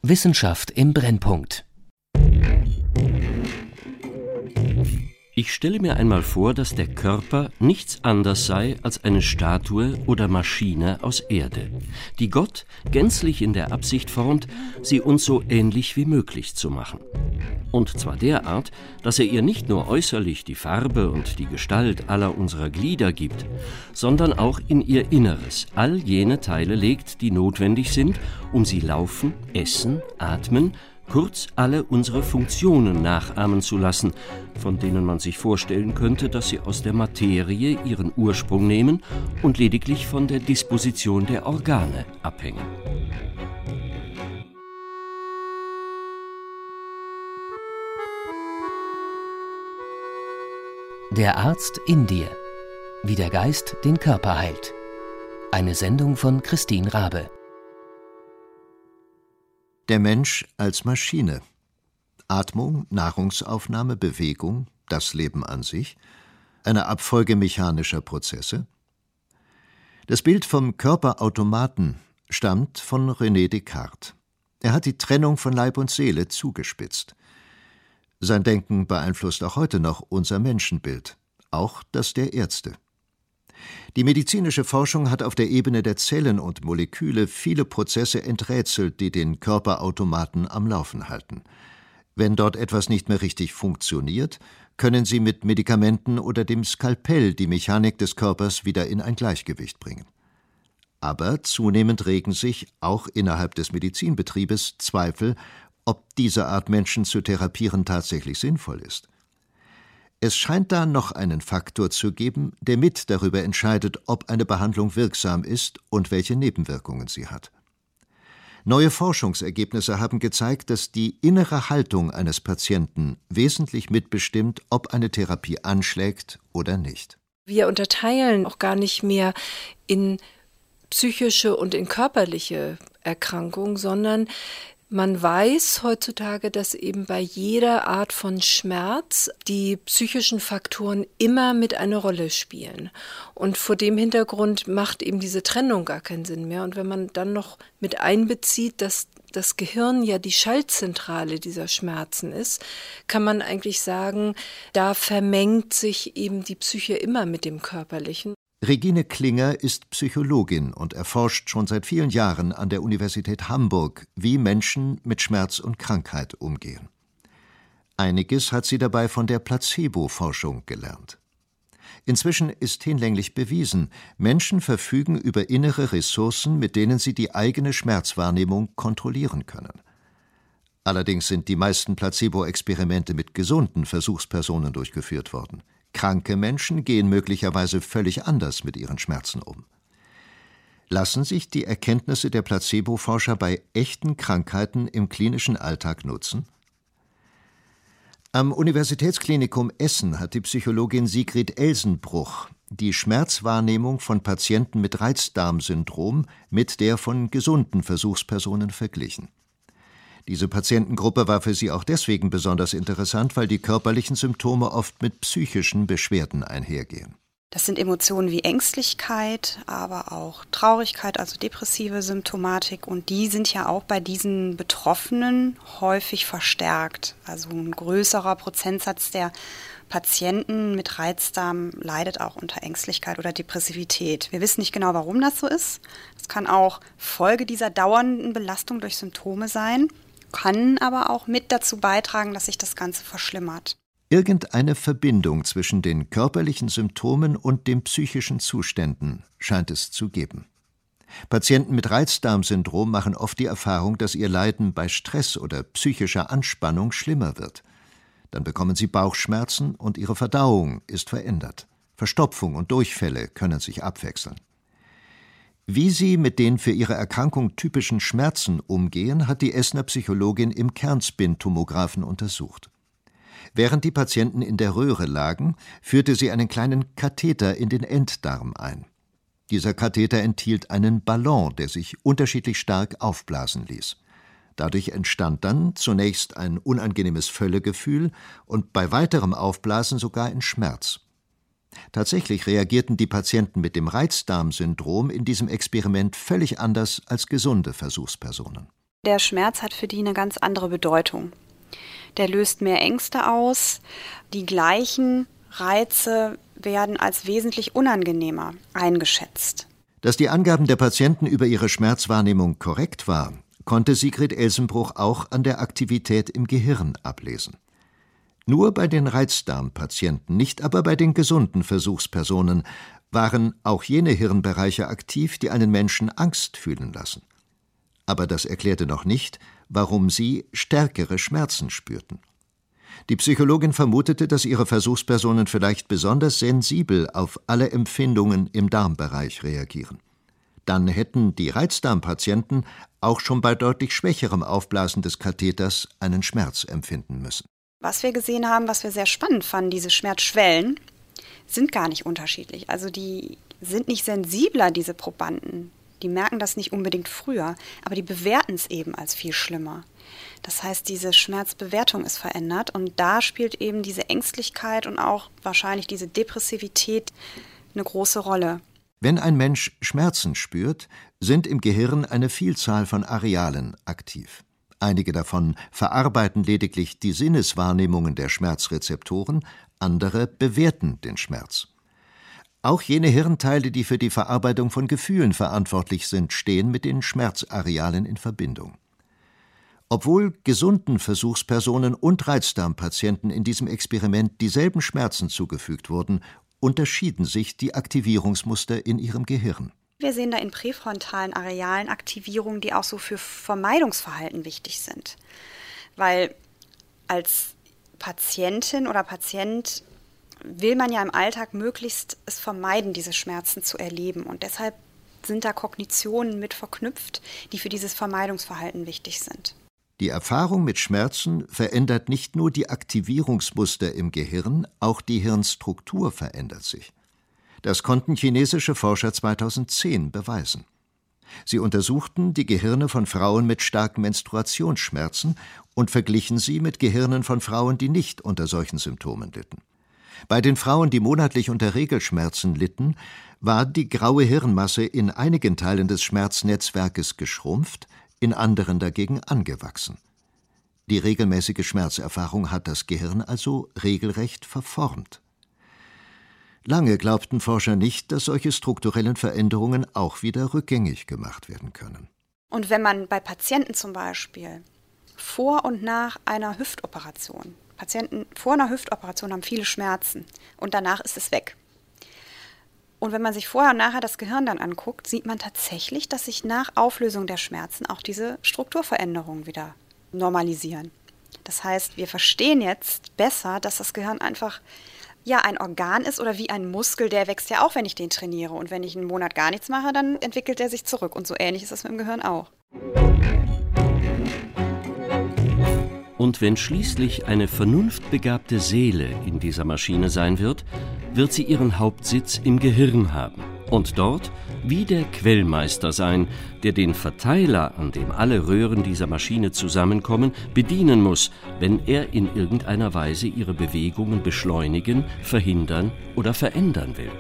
Wissenschaft im Brennpunkt. Ich stelle mir einmal vor, dass der Körper nichts anderes sei als eine Statue oder Maschine aus Erde, die Gott gänzlich in der Absicht formt, sie uns so ähnlich wie möglich zu machen. Und zwar derart, dass er ihr nicht nur äußerlich die Farbe und die Gestalt aller unserer Glieder gibt, sondern auch in ihr Inneres all jene Teile legt, die notwendig sind, um sie laufen, essen, atmen, kurz alle unsere Funktionen nachahmen zu lassen, von denen man sich vorstellen könnte, dass sie aus der Materie ihren Ursprung nehmen und lediglich von der Disposition der Organe abhängen. Der Arzt in dir. Wie der Geist den Körper heilt. Eine Sendung von Christine Rabe. Der Mensch als Maschine. Atmung, Nahrungsaufnahme, Bewegung, das Leben an sich, eine Abfolge mechanischer Prozesse. Das Bild vom Körperautomaten stammt von René Descartes. Er hat die Trennung von Leib und Seele zugespitzt. Sein Denken beeinflusst auch heute noch unser Menschenbild, auch das der Ärzte. Die medizinische Forschung hat auf der Ebene der Zellen und Moleküle viele Prozesse enträtselt, die den Körperautomaten am Laufen halten. Wenn dort etwas nicht mehr richtig funktioniert, können sie mit Medikamenten oder dem Skalpell die Mechanik des Körpers wieder in ein Gleichgewicht bringen. Aber zunehmend regen sich, auch innerhalb des Medizinbetriebes, Zweifel, ob diese Art Menschen zu therapieren tatsächlich sinnvoll ist. Es scheint da noch einen Faktor zu geben, der mit darüber entscheidet, ob eine Behandlung wirksam ist und welche Nebenwirkungen sie hat. Neue Forschungsergebnisse haben gezeigt, dass die innere Haltung eines Patienten wesentlich mitbestimmt, ob eine Therapie anschlägt oder nicht. Wir unterteilen auch gar nicht mehr in psychische und in körperliche Erkrankungen, sondern man weiß heutzutage, dass eben bei jeder Art von Schmerz die psychischen Faktoren immer mit eine Rolle spielen. Und vor dem Hintergrund macht eben diese Trennung gar keinen Sinn mehr. Und wenn man dann noch mit einbezieht, dass das Gehirn ja die Schaltzentrale dieser Schmerzen ist, kann man eigentlich sagen, da vermengt sich eben die Psyche immer mit dem Körperlichen. Regine Klinger ist Psychologin und erforscht schon seit vielen Jahren an der Universität Hamburg, wie Menschen mit Schmerz und Krankheit umgehen. Einiges hat sie dabei von der Placebo-Forschung gelernt. Inzwischen ist hinlänglich bewiesen, Menschen verfügen über innere Ressourcen, mit denen sie die eigene Schmerzwahrnehmung kontrollieren können. Allerdings sind die meisten Placebo-Experimente mit gesunden Versuchspersonen durchgeführt worden. Kranke Menschen gehen möglicherweise völlig anders mit ihren Schmerzen um. Lassen sich die Erkenntnisse der Placebo-Forscher bei echten Krankheiten im klinischen Alltag nutzen? Am Universitätsklinikum Essen hat die Psychologin Sigrid Elsenbruch die Schmerzwahrnehmung von Patienten mit Reizdarmsyndrom mit der von gesunden Versuchspersonen verglichen. Diese Patientengruppe war für sie auch deswegen besonders interessant, weil die körperlichen Symptome oft mit psychischen Beschwerden einhergehen. Das sind Emotionen wie Ängstlichkeit, aber auch Traurigkeit, also depressive Symptomatik. Und die sind ja auch bei diesen Betroffenen häufig verstärkt. Also ein größerer Prozentsatz der Patienten mit Reizdarm leidet auch unter Ängstlichkeit oder Depressivität. Wir wissen nicht genau, warum das so ist. Es kann auch Folge dieser dauernden Belastung durch Symptome sein, kann aber auch mit dazu beitragen, dass sich das Ganze verschlimmert. Irgendeine Verbindung zwischen den körperlichen Symptomen und den psychischen Zuständen scheint es zu geben. Patienten mit Reizdarmsyndrom machen oft die Erfahrung, dass ihr Leiden bei Stress oder psychischer Anspannung schlimmer wird. Dann bekommen sie Bauchschmerzen und ihre Verdauung ist verändert. Verstopfung und Durchfälle können sich abwechseln. Wie sie mit den für ihre Erkrankung typischen Schmerzen umgehen, hat die Essener Psychologin im Kernspintomographen untersucht. Während die Patienten in der Röhre lagen, führte sie einen kleinen Katheter in den Enddarm ein. Dieser Katheter enthielt einen Ballon, der sich unterschiedlich stark aufblasen ließ. Dadurch entstand dann zunächst ein unangenehmes Völlegefühl und bei weiterem Aufblasen sogar ein Schmerz. Tatsächlich reagierten die Patienten mit dem Reizdarmsyndrom in diesem Experiment völlig anders als gesunde Versuchspersonen. Der Schmerz hat für die eine ganz andere Bedeutung. Der löst mehr Ängste aus. Die gleichen Reize werden als wesentlich unangenehmer eingeschätzt. Dass die Angaben der Patienten über ihre Schmerzwahrnehmung korrekt war, konnte Sigrid Elsenbruch auch an der Aktivität im Gehirn ablesen. Nur bei den Reizdarmpatienten, nicht aber bei den gesunden Versuchspersonen, waren auch jene Hirnbereiche aktiv, die einen Menschen Angst fühlen lassen. Aber das erklärte noch nicht, warum sie stärkere Schmerzen spürten. Die Psychologin vermutete, dass ihre Versuchspersonen vielleicht besonders sensibel auf alle Empfindungen im Darmbereich reagieren. Dann hätten die Reizdarmpatienten auch schon bei deutlich schwächerem Aufblasen des Katheters einen Schmerz empfinden müssen. Was wir gesehen haben, was wir sehr spannend fanden, diese Schmerzschwellen, sind gar nicht unterschiedlich. Also die sind nicht sensibler, diese Probanden. Die merken das nicht unbedingt früher, aber die bewerten es eben als viel schlimmer. Das heißt, diese Schmerzbewertung ist verändert und da spielt eben diese Ängstlichkeit und auch wahrscheinlich diese Depressivität eine große Rolle. Wenn ein Mensch Schmerzen spürt, sind im Gehirn eine Vielzahl von Arealen aktiv. Einige davon verarbeiten lediglich die Sinneswahrnehmungen der Schmerzrezeptoren, andere bewerten den Schmerz. Auch jene Hirnteile, die für die Verarbeitung von Gefühlen verantwortlich sind, stehen mit den Schmerzarealen in Verbindung. Obwohl gesunden Versuchspersonen und Reizdarmpatienten in diesem Experiment dieselben Schmerzen zugefügt wurden, unterschieden sich die Aktivierungsmuster in ihrem Gehirn. Wir sehen da in präfrontalen Arealen Aktivierungen, die auch so für Vermeidungsverhalten wichtig sind. Weil als Patientin oder Patient will man ja im Alltag möglichst es vermeiden, diese Schmerzen zu erleben. Und deshalb sind da Kognitionen mit verknüpft, die für dieses Vermeidungsverhalten wichtig sind. Die Erfahrung mit Schmerzen verändert nicht nur die Aktivierungsmuster im Gehirn, auch die Hirnstruktur verändert sich. Das konnten chinesische Forscher 2010 beweisen. Sie untersuchten die Gehirne von Frauen mit starken Menstruationsschmerzen und verglichen sie mit Gehirnen von Frauen, die nicht unter solchen Symptomen litten. Bei den Frauen, die monatlich unter Regelschmerzen litten, war die graue Hirnmasse in einigen Teilen des Schmerznetzwerkes geschrumpft, in anderen dagegen angewachsen. Die regelmäßige Schmerzerfahrung hat das Gehirn also regelrecht verformt. Lange glaubten Forscher nicht, dass solche strukturellen Veränderungen auch wieder rückgängig gemacht werden können. Und wenn man bei Patienten zum Beispiel vor und nach einer Hüftoperation, Patienten vor einer Hüftoperation haben viele Schmerzen und danach ist es weg. Und wenn man sich vorher und nachher das Gehirn dann anguckt, sieht man tatsächlich, dass sich nach Auflösung der Schmerzen auch diese Strukturveränderungen wieder normalisieren. Das heißt, wir verstehen jetzt besser, dass das Gehirn einfach ein Organ ist oder wie ein Muskel, der wächst ja auch, wenn ich den trainiere. Und wenn ich einen Monat gar nichts mache, dann entwickelt er sich zurück. Und so ähnlich ist es mit dem Gehirn auch. Und wenn schließlich eine vernunftbegabte Seele in dieser Maschine sein wird, wird sie ihren Hauptsitz im Gehirn haben und dort wie der Quellmeister sein, der den Verteiler, an dem alle Röhren dieser Maschine zusammenkommen, bedienen muss, wenn er in irgendeiner Weise ihre Bewegungen beschleunigen, verhindern oder verändern will.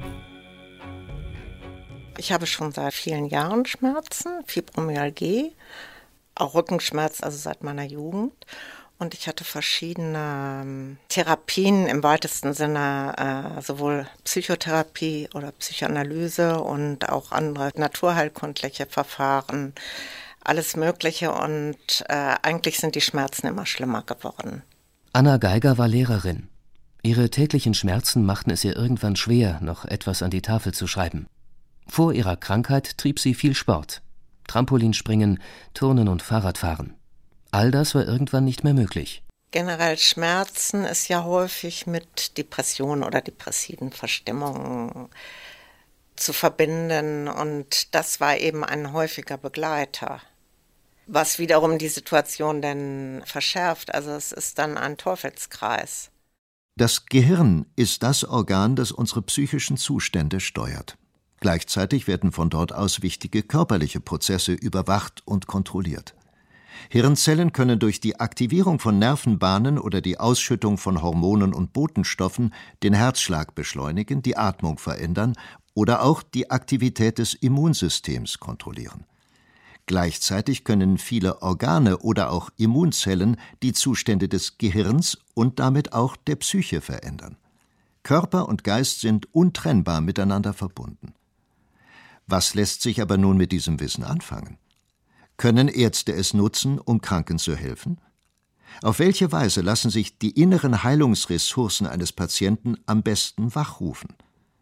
Ich habe schon seit vielen Jahren Schmerzen, Fibromyalgie, auch Rückenschmerz, also seit meiner Jugend. Und ich hatte verschiedene Therapien im weitesten Sinne, sowohl Psychotherapie oder Psychoanalyse und auch andere naturheilkundliche Verfahren, alles Mögliche. Und eigentlich sind die Schmerzen immer schlimmer geworden. Anna Geiger war Lehrerin. Ihre täglichen Schmerzen machten es ihr irgendwann schwer, noch etwas an die Tafel zu schreiben. Vor ihrer Krankheit trieb sie viel Sport. Trampolinspringen, Turnen und Fahrradfahren. All das war irgendwann nicht mehr möglich. Generell Schmerzen ist ja häufig mit Depressionen oder depressiven Verstimmungen zu verbinden und das war eben ein häufiger Begleiter, was wiederum die Situation dann verschärft. Also es ist dann ein Teufelskreis. Das Gehirn ist das Organ, das unsere psychischen Zustände steuert. Gleichzeitig werden von dort aus wichtige körperliche Prozesse überwacht und kontrolliert. Hirnzellen können durch die Aktivierung von Nervenbahnen oder die Ausschüttung von Hormonen und Botenstoffen den Herzschlag beschleunigen, die Atmung verändern oder auch die Aktivität des Immunsystems kontrollieren. Gleichzeitig können viele Organe oder auch Immunzellen die Zustände des Gehirns und damit auch der Psyche verändern. Körper und Geist sind untrennbar miteinander verbunden. Was lässt sich aber nun mit diesem Wissen anfangen? Können Ärzte es nutzen, um Kranken zu helfen? Auf welche Weise lassen sich die inneren Heilungsressourcen eines Patienten am besten wachrufen?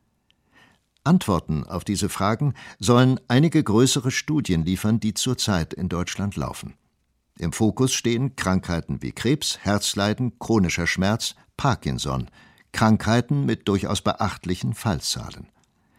Antworten auf diese Fragen sollen einige größere Studien liefern, die zurzeit in Deutschland laufen. Im Fokus stehen Krankheiten wie Krebs, Herzleiden, chronischer Schmerz, Parkinson, Krankheiten mit durchaus beachtlichen Fallzahlen.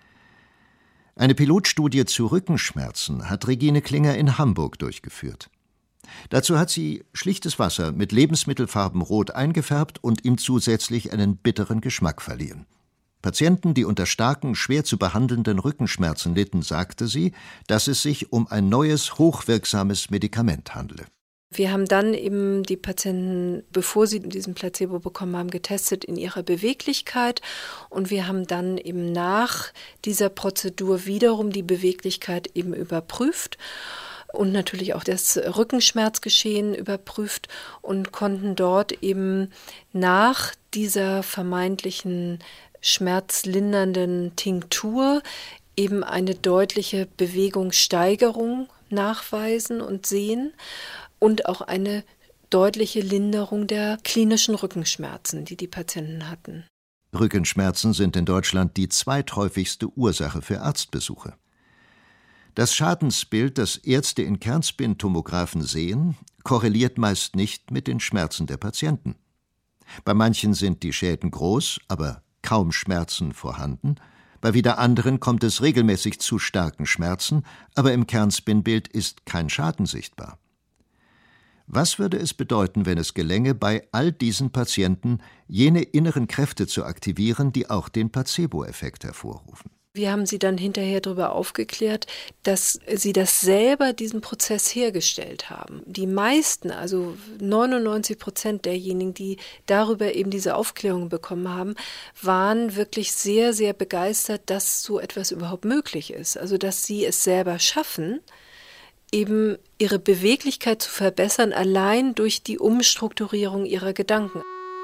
Eine Pilotstudie zu Rückenschmerzen hat Regine Klinger in Hamburg durchgeführt. Dazu hat sie schlichtes Wasser mit Lebensmittelfarben rot eingefärbt und ihm zusätzlich einen bitteren Geschmack verliehen. Patienten, die unter starken, schwer zu behandelnden Rückenschmerzen litten, sagte sie, dass es sich um ein neues, hochwirksames Medikament handle. Wir haben dann eben die Patienten, bevor sie diesen Placebo bekommen haben, getestet in ihrer Beweglichkeit, und wir haben dann eben nach dieser Prozedur wiederum die Beweglichkeit eben überprüft und natürlich auch das Rückenschmerzgeschehen überprüft und konnten dort eben nach dieser vermeintlichen schmerzlindernden Tinktur eben eine deutliche Bewegungssteigerung nachweisen und sehen und auch eine deutliche Linderung der klinischen Rückenschmerzen, die die Patienten hatten. Rückenschmerzen sind in Deutschland die zweithäufigste Ursache für Arztbesuche. Das Schadensbild, das Ärzte in Kernspintomographen sehen, korreliert meist nicht mit den Schmerzen der Patienten. Bei manchen sind die Schäden groß, aber kaum Schmerzen vorhanden. Bei wieder anderen kommt es regelmäßig zu starken Schmerzen, aber im Kernspinbild ist kein Schaden sichtbar. Was würde es bedeuten, wenn es gelänge, bei all diesen Patienten jene inneren Kräfte zu aktivieren, die auch den Placebo-Effekt hervorrufen? Wir haben sie dann hinterher darüber aufgeklärt, dass sie das selber, diesen Prozess hergestellt haben. Die meisten, also 99% derjenigen, die darüber eben diese Aufklärung bekommen haben, waren wirklich sehr, sehr begeistert, dass so etwas überhaupt möglich ist. Also dass sie es selber schaffen, eben ihre Beweglichkeit zu verbessern, allein durch die Umstrukturierung ihrer Gedanken.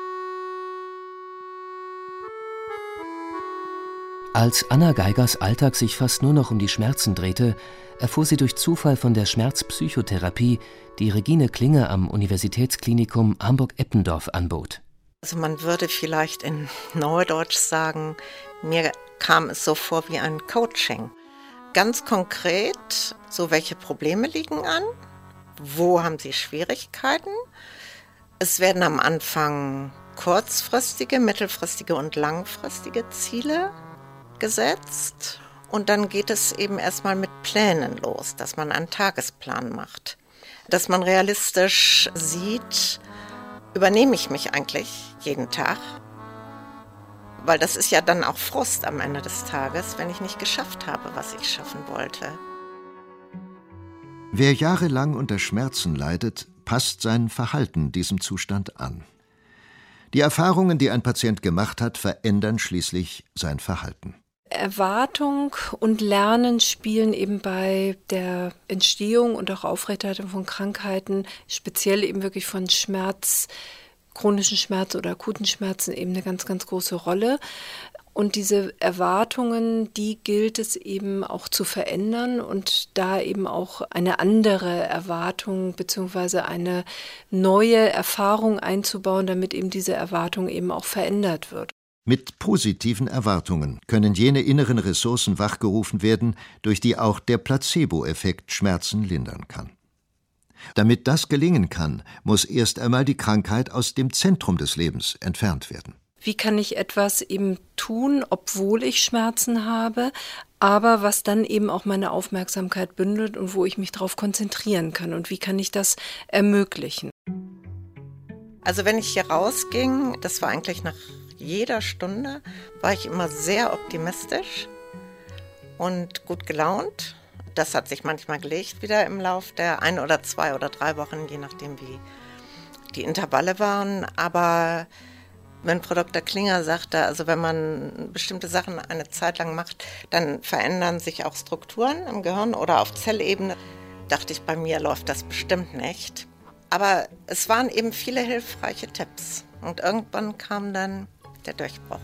Als Anna Geigers Alltag sich fast nur noch um die Schmerzen drehte, erfuhr sie durch Zufall von der Schmerzpsychotherapie, die Regine Klinger am Universitätsklinikum Hamburg-Eppendorf anbot. Also man würde vielleicht in Neudeutsch sagen, mir kam es so vor wie ein Coaching. Ganz konkret, so welche Probleme liegen an, wo haben Sie Schwierigkeiten. Es werden am Anfang kurzfristige, mittelfristige und langfristige Ziele gesetzt. Und dann geht es eben erstmal mit Plänen los, dass man einen Tagesplan macht. Dass man realistisch sieht, übernehme ich mich eigentlich jeden Tag? Weil das ist ja dann auch Frust am Ende des Tages, wenn ich nicht geschafft habe, was ich schaffen wollte. Wer jahrelang unter Schmerzen leidet, passt sein Verhalten diesem Zustand an. Die Erfahrungen, die ein Patient gemacht hat, verändern schließlich sein Verhalten. Erwartung und Lernen spielen eben bei der Entstehung und auch Aufrechterhaltung von Krankheiten, speziell eben wirklich von Schmerz, chronischen Schmerzen oder akuten Schmerzen, eben eine ganz, ganz große Rolle. Und diese Erwartungen, die gilt es eben auch zu verändern und da eben auch eine andere Erwartung bzw. eine neue Erfahrung einzubauen, damit eben diese Erwartung eben auch verändert wird. Mit positiven Erwartungen können jene inneren Ressourcen wachgerufen werden, durch die auch der Placebo-Effekt Schmerzen lindern kann. Damit das gelingen kann, muss erst einmal die Krankheit aus dem Zentrum des Lebens entfernt werden. Wie kann ich etwas eben tun, obwohl ich Schmerzen habe, aber was dann eben auch meine Aufmerksamkeit bündelt und wo ich mich darauf konzentrieren kann? Und wie kann ich das ermöglichen? Also wenn ich hier rausging, das war eigentlich nach jeder Stunde, war ich immer sehr optimistisch und gut gelaunt. Das hat sich manchmal gelegt wieder im Lauf der 1 oder 2 oder 3 Wochen, je nachdem wie die Intervalle waren. Aber wenn Frau Dr. Klinger sagte, also wenn man bestimmte Sachen eine Zeit lang macht, dann verändern sich auch Strukturen im Gehirn oder auf Zellebene. dachte ich, bei mir läuft das bestimmt nicht. Aber es waren eben viele hilfreiche Tipps. Und irgendwann kam dann der Durchbruch.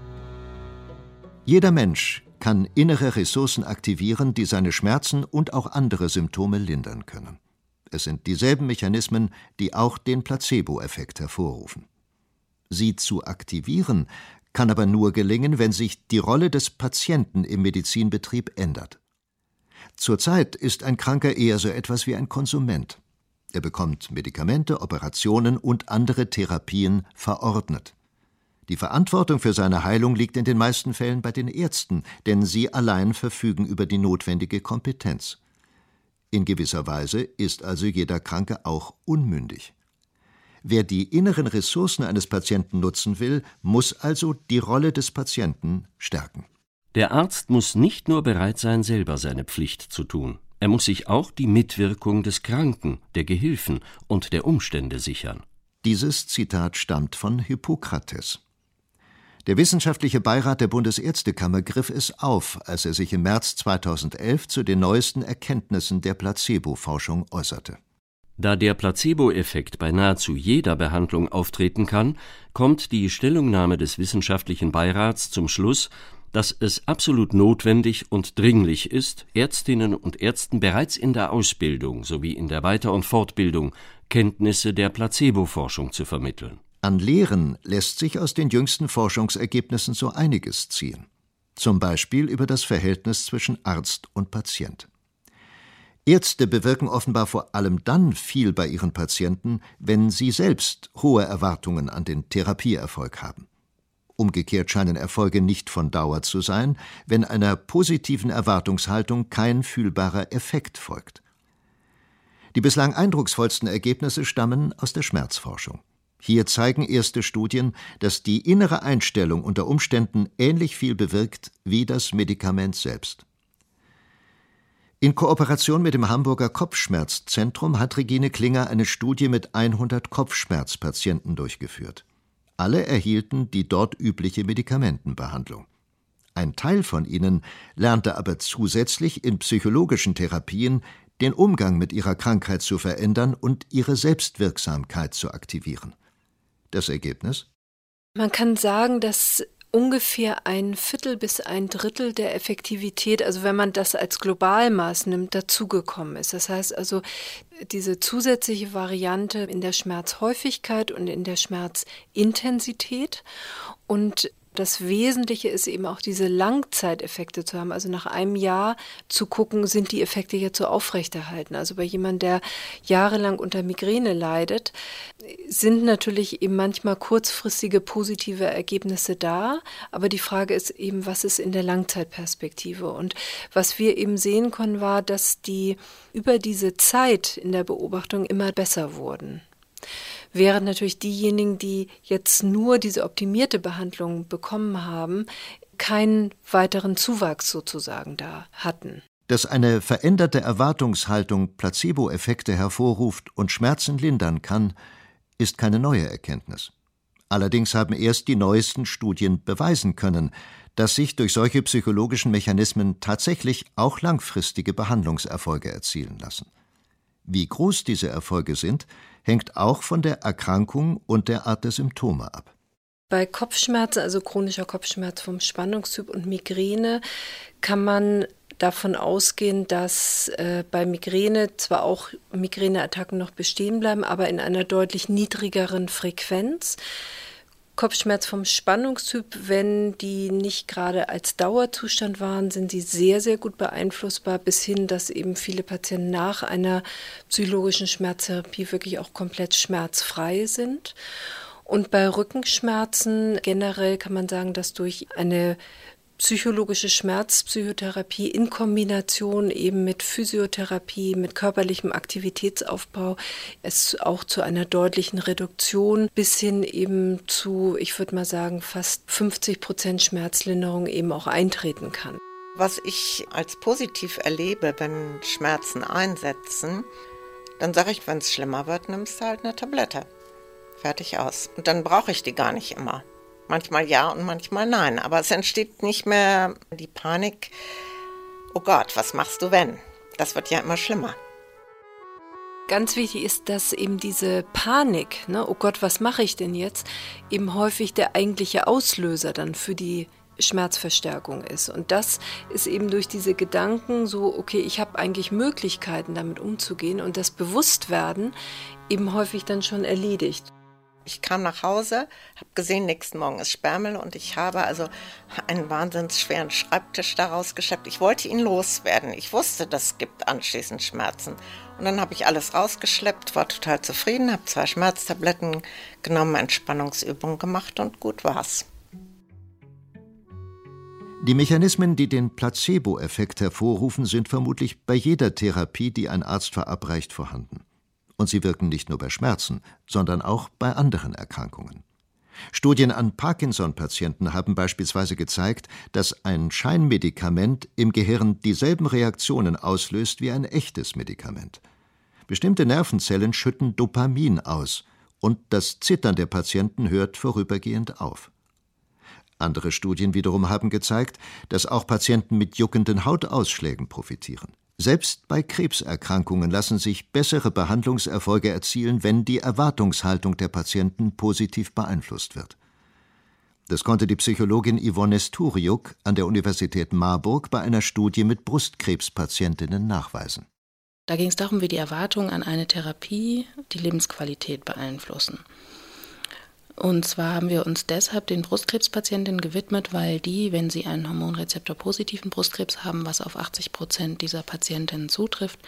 Jeder Mensch kann innere Ressourcen aktivieren, die seine Schmerzen und auch andere Symptome lindern können. Es sind dieselben Mechanismen, die auch den Placebo-Effekt hervorrufen. Sie zu aktivieren kann aber nur gelingen, wenn sich die Rolle des Patienten im Medizinbetrieb ändert. Zurzeit ist ein Kranker eher so etwas wie ein Konsument. Er bekommt Medikamente, Operationen und andere Therapien verordnet. Die Verantwortung für seine Heilung liegt in den meisten Fällen bei den Ärzten, denn sie allein verfügen über die notwendige Kompetenz. In gewisser Weise ist also jeder Kranke auch unmündig. Wer die inneren Ressourcen eines Patienten nutzen will, muss also die Rolle des Patienten stärken. Der Arzt muss nicht nur bereit sein, selber seine Pflicht zu tun. Er muss sich auch die Mitwirkung des Kranken, der Gehilfen und der Umstände sichern. Dieses Zitat stammt von Hippokrates. Der Wissenschaftliche Beirat der Bundesärztekammer griff es auf, als er sich im März 2011 zu den neuesten Erkenntnissen der Placebo-Forschung äußerte. Da der Placebo-Effekt bei nahezu jeder Behandlung auftreten kann, kommt die Stellungnahme des Wissenschaftlichen Beirats zum Schluss, dass es absolut notwendig und dringlich ist, Ärztinnen und Ärzten bereits in der Ausbildung sowie in der Weiter- und Fortbildung Kenntnisse der Placebo-Forschung zu vermitteln. An Lehren lässt sich aus den jüngsten Forschungsergebnissen so einiges ziehen. Zum Beispiel über das Verhältnis zwischen Arzt und Patient. Ärzte bewirken offenbar vor allem dann viel bei ihren Patienten, wenn sie selbst hohe Erwartungen an den Therapieerfolg haben. Umgekehrt scheinen Erfolge nicht von Dauer zu sein, wenn einer positiven Erwartungshaltung kein fühlbarer Effekt folgt. Die bislang eindrucksvollsten Ergebnisse stammen aus der Schmerzforschung. Hier zeigen erste Studien, dass die innere Einstellung unter Umständen ähnlich viel bewirkt wie das Medikament selbst. In Kooperation mit dem Hamburger Kopfschmerzzentrum hat Regine Klinger eine Studie mit 100 Kopfschmerzpatienten durchgeführt. Alle erhielten die dort übliche Medikamentenbehandlung. Ein Teil von ihnen lernte aber zusätzlich in psychologischen Therapien den Umgang mit ihrer Krankheit zu verändern und ihre Selbstwirksamkeit zu aktivieren. Das Ergebnis? Man kann sagen, dass ungefähr 1/4 bis 1/3 der Effektivität, also wenn man das als Globalmaß nimmt, dazugekommen ist. Das heißt also, diese zusätzliche Variante in der Schmerzhäufigkeit und in der Schmerzintensität. Und das Wesentliche ist eben auch diese Langzeiteffekte zu haben, also nach einem Jahr zu gucken, sind die Effekte jetzt so aufrechterhalten. Also bei jemandem, der jahrelang unter Migräne leidet, sind natürlich eben manchmal kurzfristige positive Ergebnisse da, aber die Frage ist eben, was ist in der Langzeitperspektive? Und was wir eben sehen konnten, war, dass die über diese Zeit in der Beobachtung immer besser wurden. Während natürlich diejenigen, die jetzt nur diese optimierte Behandlung bekommen haben, keinen weiteren Zuwachs sozusagen da hatten. Dass eine veränderte Erwartungshaltung Placebo-Effekte hervorruft und Schmerzen lindern kann, ist keine neue Erkenntnis. Allerdings haben erst die neuesten Studien beweisen können, dass sich durch solche psychologischen Mechanismen tatsächlich auch langfristige Behandlungserfolge erzielen lassen. Wie groß diese Erfolge sind, hängt auch von der Erkrankung und der Art der Symptome ab. Bei Kopfschmerzen, also chronischer Kopfschmerz vom Spannungstyp und Migräne, kann man davon ausgehen, dass bei Migräne zwar auch Migräneattacken noch bestehen bleiben, aber in einer deutlich niedrigeren Frequenz. Kopfschmerz vom Spannungstyp, wenn die nicht gerade als Dauerzustand waren, sind die sehr, sehr gut beeinflussbar, bis hin, dass eben viele Patienten nach einer psychologischen Schmerztherapie wirklich auch komplett schmerzfrei sind. Und bei Rückenschmerzen generell kann man sagen, dass durch eine psychologische Schmerzpsychotherapie in Kombination eben mit Physiotherapie, mit körperlichem Aktivitätsaufbau es auch zu einer deutlichen Reduktion bis hin eben zu, ich würde mal sagen, fast 50% Schmerzlinderung eben auch eintreten kann. Was ich als positiv erlebe, wenn Schmerzen einsetzen, dann sage ich, wenn es schlimmer wird, nimmst du halt eine Tablette. Fertig aus. Und dann brauche ich die gar nicht immer. Manchmal ja und manchmal nein. Aber es entsteht nicht mehr die Panik, oh Gott, was machst du wenn? Das wird ja immer schlimmer. Ganz wichtig ist, dass eben diese Panik, oh Gott, was mache ich denn jetzt, eben häufig der eigentliche Auslöser dann für die Schmerzverstärkung ist. Und das ist eben durch diese Gedanken so, okay, ich habe eigentlich Möglichkeiten, damit umzugehen und das Bewusstwerden eben häufig dann schon erledigt. Ich kam nach Hause, habe gesehen, nächsten Morgen ist Sperrmüll und ich habe also einen wahnsinnig schweren Schreibtisch daraus geschleppt. Ich wollte ihn loswerden. Ich wusste, das gibt anschließend Schmerzen. Und dann habe ich alles rausgeschleppt, war total zufrieden, habe 2 Schmerztabletten genommen, Entspannungsübungen gemacht und gut war's. Die Mechanismen, die den Placebo-Effekt hervorrufen, sind vermutlich bei jeder Therapie, die ein Arzt verabreicht, vorhanden. Und sie wirken nicht nur bei Schmerzen, sondern auch bei anderen Erkrankungen. Studien an Parkinson-Patienten haben beispielsweise gezeigt, dass ein Scheinmedikament im Gehirn dieselben Reaktionen auslöst wie ein echtes Medikament. Bestimmte Nervenzellen schütten Dopamin aus und das Zittern der Patienten hört vorübergehend auf. Andere Studien wiederum haben gezeigt, dass auch Patienten mit juckenden Hautausschlägen profitieren. Selbst bei Krebserkrankungen lassen sich bessere Behandlungserfolge erzielen, wenn die Erwartungshaltung der Patienten positiv beeinflusst wird. Das konnte die Psychologin Yvonne Sturiuk an der Universität Marburg bei einer Studie mit Brustkrebspatientinnen nachweisen. Da ging es darum, wie die Erwartungen an eine Therapie die Lebensqualität beeinflussen. Und zwar haben wir uns deshalb den Brustkrebspatientinnen gewidmet, weil die, wenn sie einen hormonrezeptorpositiven Brustkrebs haben, was auf 80% dieser Patientinnen zutrifft,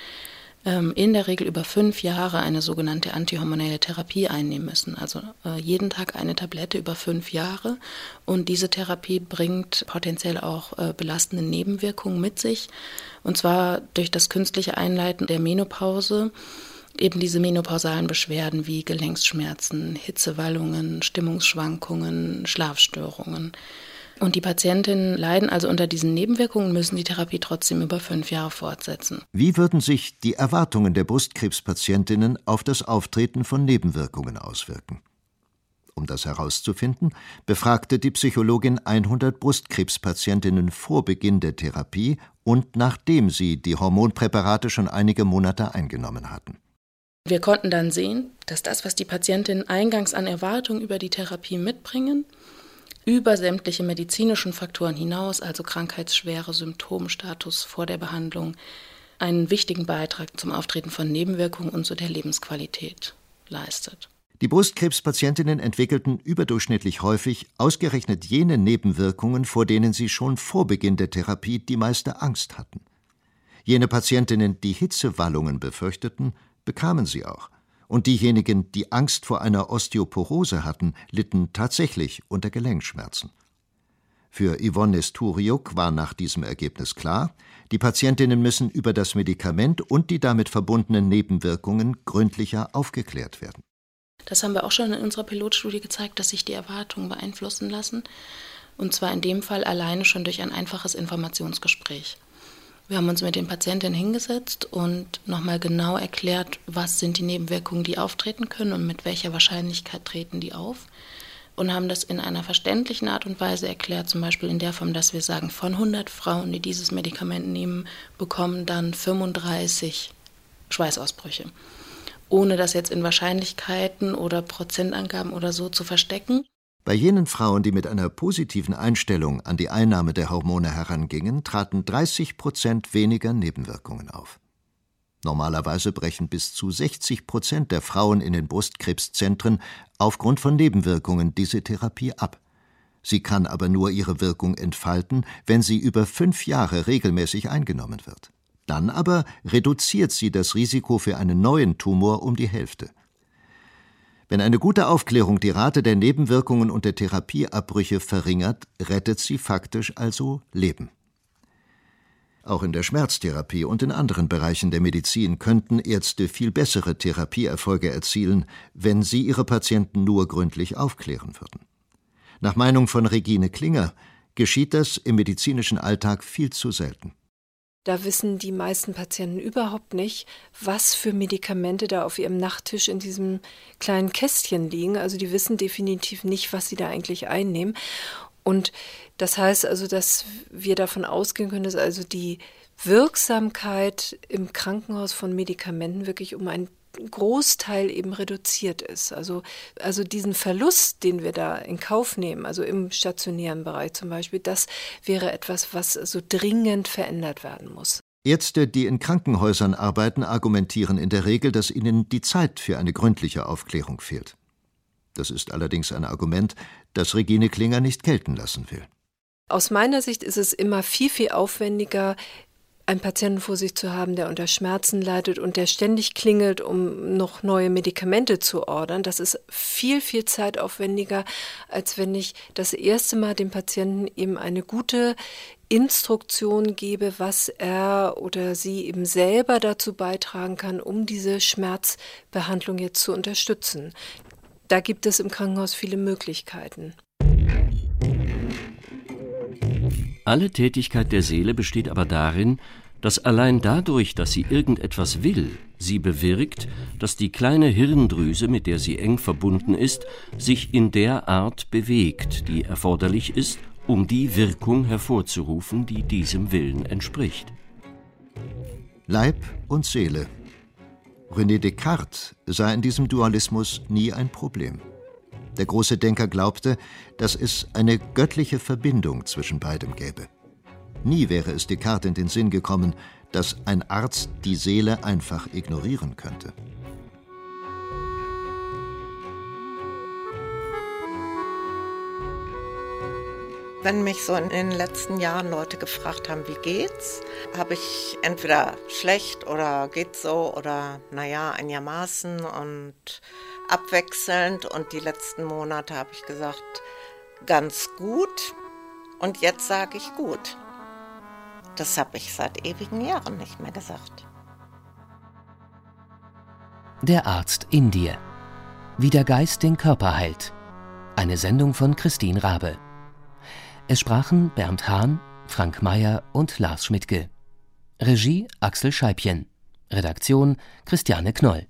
in der Regel über 5 Jahre eine sogenannte antihormonelle Therapie einnehmen müssen. Also jeden Tag eine Tablette über 5 Jahre. Und diese Therapie bringt potenziell auch belastende Nebenwirkungen mit sich. Und zwar durch das künstliche Einleiten der Menopause. Eben diese menopausalen Beschwerden wie Gelenksschmerzen, Hitzewallungen, Stimmungsschwankungen, Schlafstörungen. Und die Patientinnen leiden also unter diesen Nebenwirkungen und müssen die Therapie trotzdem über 5 Jahre fortsetzen. Wie würden sich die Erwartungen der Brustkrebspatientinnen auf das Auftreten von Nebenwirkungen auswirken? Um das herauszufinden, befragte die Psychologin 100 Brustkrebspatientinnen vor Beginn der Therapie und nachdem sie die Hormonpräparate schon einige Monate eingenommen hatten. Wir konnten dann sehen, dass das, was die Patientinnen eingangs an Erwartungen über die Therapie mitbringen, über sämtliche medizinischen Faktoren hinaus, also Krankheitsschwere, Symptomstatus vor der Behandlung, einen wichtigen Beitrag zum Auftreten von Nebenwirkungen und zu der Lebensqualität leistet. Die Brustkrebspatientinnen entwickelten überdurchschnittlich häufig ausgerechnet jene Nebenwirkungen, vor denen sie schon vor Beginn der Therapie die meiste Angst hatten. Jene Patientinnen, die Hitzewallungen befürchteten, bekamen sie auch. Und diejenigen, die Angst vor einer Osteoporose hatten, litten tatsächlich unter Gelenkschmerzen. Für Yvonne Sturiuk war nach diesem Ergebnis klar, die Patientinnen müssen über das Medikament und die damit verbundenen Nebenwirkungen gründlicher aufgeklärt werden. Das haben wir auch schon in unserer Pilotstudie gezeigt, dass sich die Erwartungen beeinflussen lassen. Und zwar in dem Fall alleine schon durch ein einfaches Informationsgespräch. Wir haben uns mit den Patientinnen hingesetzt und nochmal genau erklärt, was sind die Nebenwirkungen, die auftreten können und mit welcher Wahrscheinlichkeit treten die auf. Und haben das in einer verständlichen Art und Weise erklärt, zum Beispiel in der Form, dass wir sagen, von 100 Frauen, die dieses Medikament nehmen, bekommen dann 35 Schweißausbrüche. Ohne das jetzt in Wahrscheinlichkeiten oder Prozentangaben oder so zu verstecken. Bei jenen Frauen, die mit einer positiven Einstellung an die Einnahme der Hormone herangingen, traten 30% weniger Nebenwirkungen auf. Normalerweise brechen bis zu 60% der Frauen in den Brustkrebszentren aufgrund von Nebenwirkungen diese Therapie ab. Sie kann aber nur ihre Wirkung entfalten, wenn sie über 5 Jahre regelmäßig eingenommen wird. Dann aber reduziert sie das Risiko für einen neuen Tumor um die Hälfte. Wenn eine gute Aufklärung die Rate der Nebenwirkungen und der Therapieabbrüche verringert, rettet sie faktisch also Leben. Auch in der Schmerztherapie und in anderen Bereichen der Medizin könnten Ärzte viel bessere Therapieerfolge erzielen, wenn sie ihre Patienten nur gründlich aufklären würden. Nach Meinung von Regine Klinger geschieht das im medizinischen Alltag viel zu selten. Da wissen die meisten Patienten überhaupt nicht, was für Medikamente da auf ihrem Nachttisch in diesem kleinen Kästchen liegen. Also die wissen definitiv nicht, was sie da eigentlich einnehmen. Und das heißt also, dass wir davon ausgehen können, dass also die Wirksamkeit im Krankenhaus von Medikamenten wirklich um ein Großteil eben reduziert ist. Also diesen Verlust, den wir da in Kauf nehmen, also im stationären Bereich zum Beispiel, das wäre etwas, was so dringend verändert werden muss. Ärzte, die in Krankenhäusern arbeiten, argumentieren in der Regel, dass ihnen die Zeit für eine gründliche Aufklärung fehlt. Das ist allerdings ein Argument, das Regine Klinger nicht gelten lassen will. Aus meiner Sicht ist es immer viel, viel aufwendiger, einen Patienten vor sich zu haben, der unter Schmerzen leidet und der ständig klingelt, um noch neue Medikamente zu ordern. Das ist viel, viel zeitaufwendiger, als wenn ich das erste Mal dem Patienten eben eine gute Instruktion gebe, was er oder sie eben selber dazu beitragen kann, um diese Schmerzbehandlung jetzt zu unterstützen. Da gibt es im Krankenhaus viele Möglichkeiten. Alle Tätigkeit der Seele besteht aber darin, dass allein dadurch, dass sie irgendetwas will, sie bewirkt, dass die kleine Hirndrüse, mit der sie eng verbunden ist, sich in der Art bewegt, die erforderlich ist, um die Wirkung hervorzurufen, die diesem Willen entspricht. Leib und Seele. René Descartes sah in diesem Dualismus nie ein Problem. Der große Denker glaubte, dass es eine göttliche Verbindung zwischen beidem gäbe. Nie wäre es Descartes in den Sinn gekommen, dass ein Arzt die Seele einfach ignorieren könnte. Wenn mich so in den letzten Jahren Leute gefragt haben, wie geht's, habe ich entweder schlecht oder geht's so oder naja, einigermaßen und abwechselnd. Und die letzten Monate habe ich gesagt, ganz gut. Und jetzt sage ich gut. Das habe ich seit ewigen Jahren nicht mehr gesagt. Der Arzt in dir. Wie der Geist den Körper heilt. Eine Sendung von Christine Rabe. Es sprachen Bernd Hahn, Frank Meyer und Lars Schmidtke. Regie Axel Scheibchen. Redaktion Christiane Knoll.